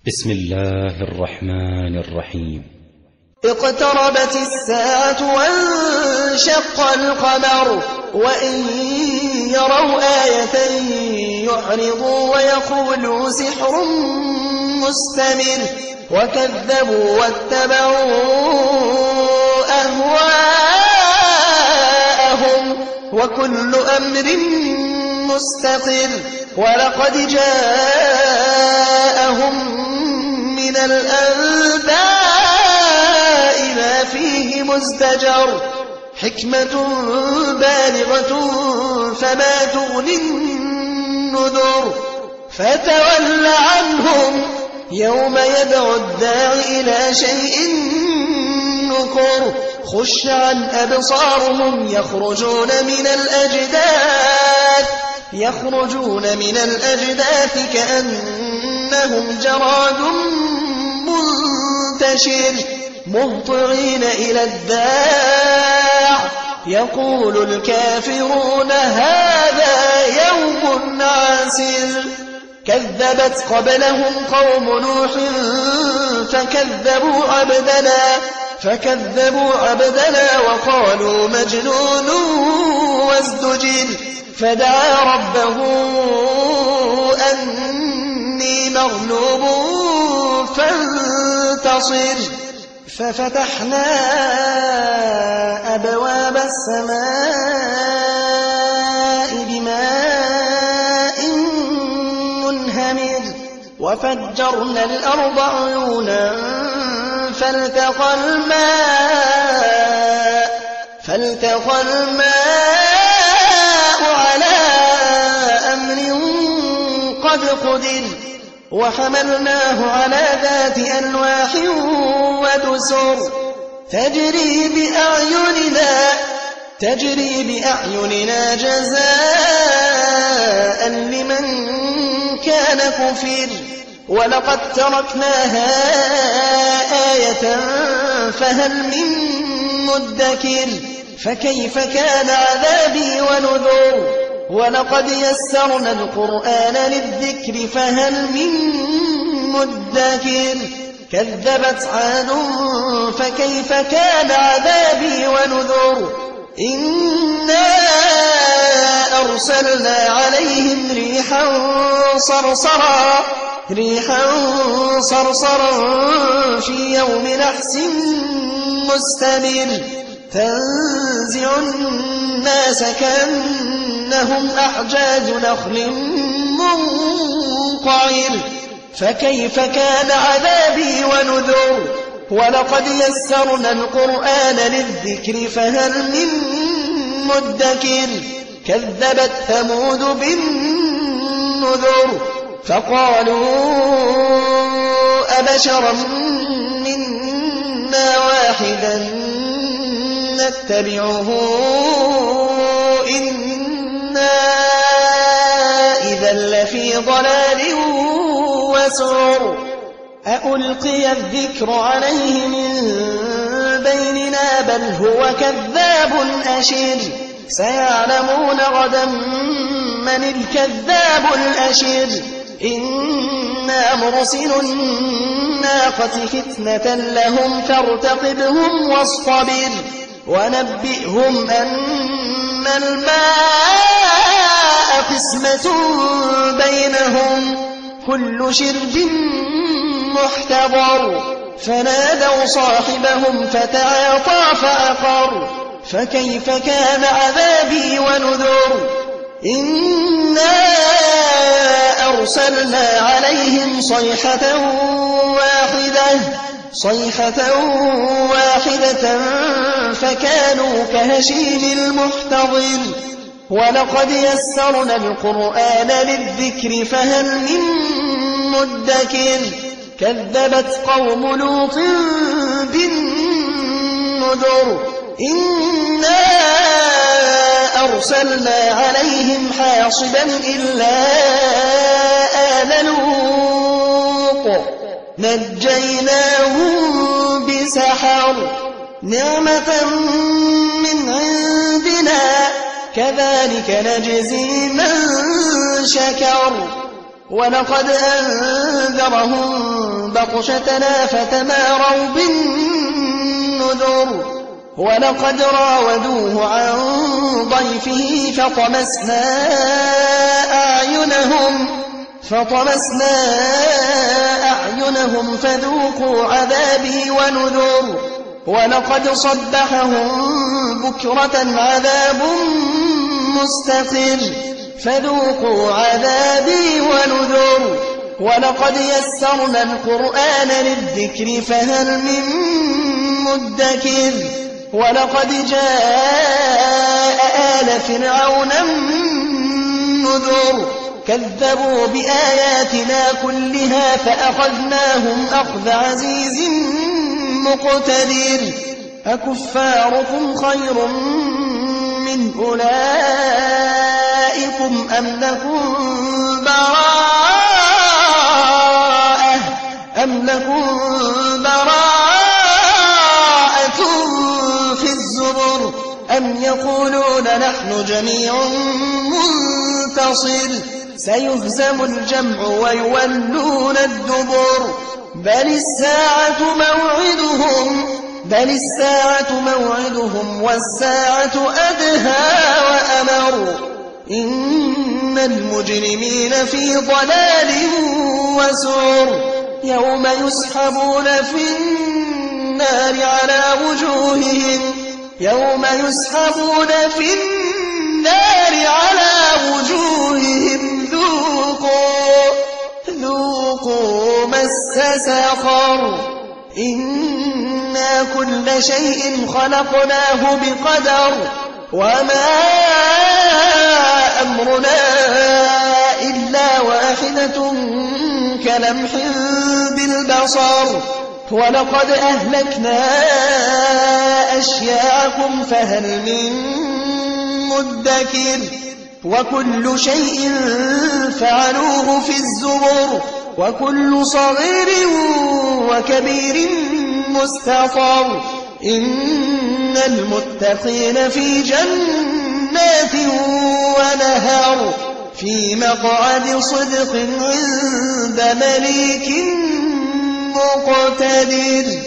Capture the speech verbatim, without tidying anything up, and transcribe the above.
بسم الله الرحمن الرحيم. اقتربت الساعة وانشق القمر وإن يروا آية يعرضوا ويقولوا سحر مستمر وكذبوا واتبعوا أهواءهم وكل أمر مستقر ولقد جاءهم من الأنباء ما فيه مزدجر حكمة بالغة فما تغني النذر فتول عنهم يوم يدعو الداعي إلى شيء نكر خش عن أبصارهم يخرجون من الأجداث يخرجون من الأجداث كأنهم جراد منتشر مهطعين إلى الداع يقول الكافرون هذا يوم عسر كذبت قبلهم قوم نوح فكذبوا عبدنا فكذبوا عبدنا وقالوا مجنون وازدجر فدعا ربه أني مغلوب فانتصر ففتحنا أبواب السماء بماء منهمر وفجرنا الأرض عيونا فالتقى الماء فالتقى الماء على أمر قد قدر وحملناه على ذات ألواح ودسر تجري بأعيننا تجري بأعيننا جزاء لمن كان كفر ولقد تركناها آية فهل من مدكر فكيف كان عذابي ونذر ولقد يسرنا القرآن للذكر فهل من مدكر كذبت عاد فكيف كان عذابي ونذر إنا أرسلنا عليهم ريحا صرصرا ريحا صرصرا في يوم نحس مستمر تنزع الناس كأنهم أعجاز نخل منقعر فكيف كان عذابي ونذر ولقد يسرنا القرآن للذكر فهل من مدكر كذبت ثمود بالنذر فقالوا أبشرا منا واحدا نتبعه إنا إذا لفي ضلال وسعر أألقي الذكر عليه من بيننا بل هو كذاب أشر سيعلمون غدا من الكذاب الأشر إنا مرسل الناقة فتنة لهم فارتقبهم واصطبر ونبئهم أن الماء قسمة بينهم كل شرب محتضر فنادوا صاحبهم فتعاطى فأقر فكيف كان عذابي ونذر إنا أرسلنا عليهم صيحة واحدة صيحة واحدة فكانوا كهشيم المحتضر ولقد يسرنا القرآن للذكر فهل من مدكر كذبت قوم لوط بالنذر إنا أرسلنا عليهم حاصبا إلا آل لوط نجيناهم بسحر نعمة من عندنا كذلك نجزي من شكر ولقد أنذرهم بطشتنا فتماروا بالنذر ولقد راودوه عن ضيفه فطمسنا أعينهم فطمسنا أعينهم فذوقوا عذابي ونذر ولقد صبحهم بكرة عذاب مستقر فذوقوا عذابي ونذر ولقد يسرنا القرآن للذكر فهل من مدكر ولقد جاء آل فرعون النذر كذبوا بآياتنا كلها فأخذناهم أخذ عزيز مقتدر أكفاركم خير من أولئكم أم لكم براءة أم لكم براءة في الزبر أم يقولون نحن جميع منتصر سيهزم الجمع ويولون الدبر بل الساعة موعدهم بل الساعة موعدهم والساعة أدهى وأمر إن المجرمين في ضلال وسعر يوم يسحبون في النار على وجوههم يوم يسحبون في النار على وجوههم ذوقوا ذوقوا مس سقر إنا كل شيء خلقناه بقدر وما أمرنا إلا واحدة كلمح بالبصر ولقد أهلكنا أشياءكم فهل من مدكر وكل شيء فعلوه في الزبر وكل صغير وكبير مستطر إن المتقين في جنات ونهر في مقعد صدق عند مليك مقتدر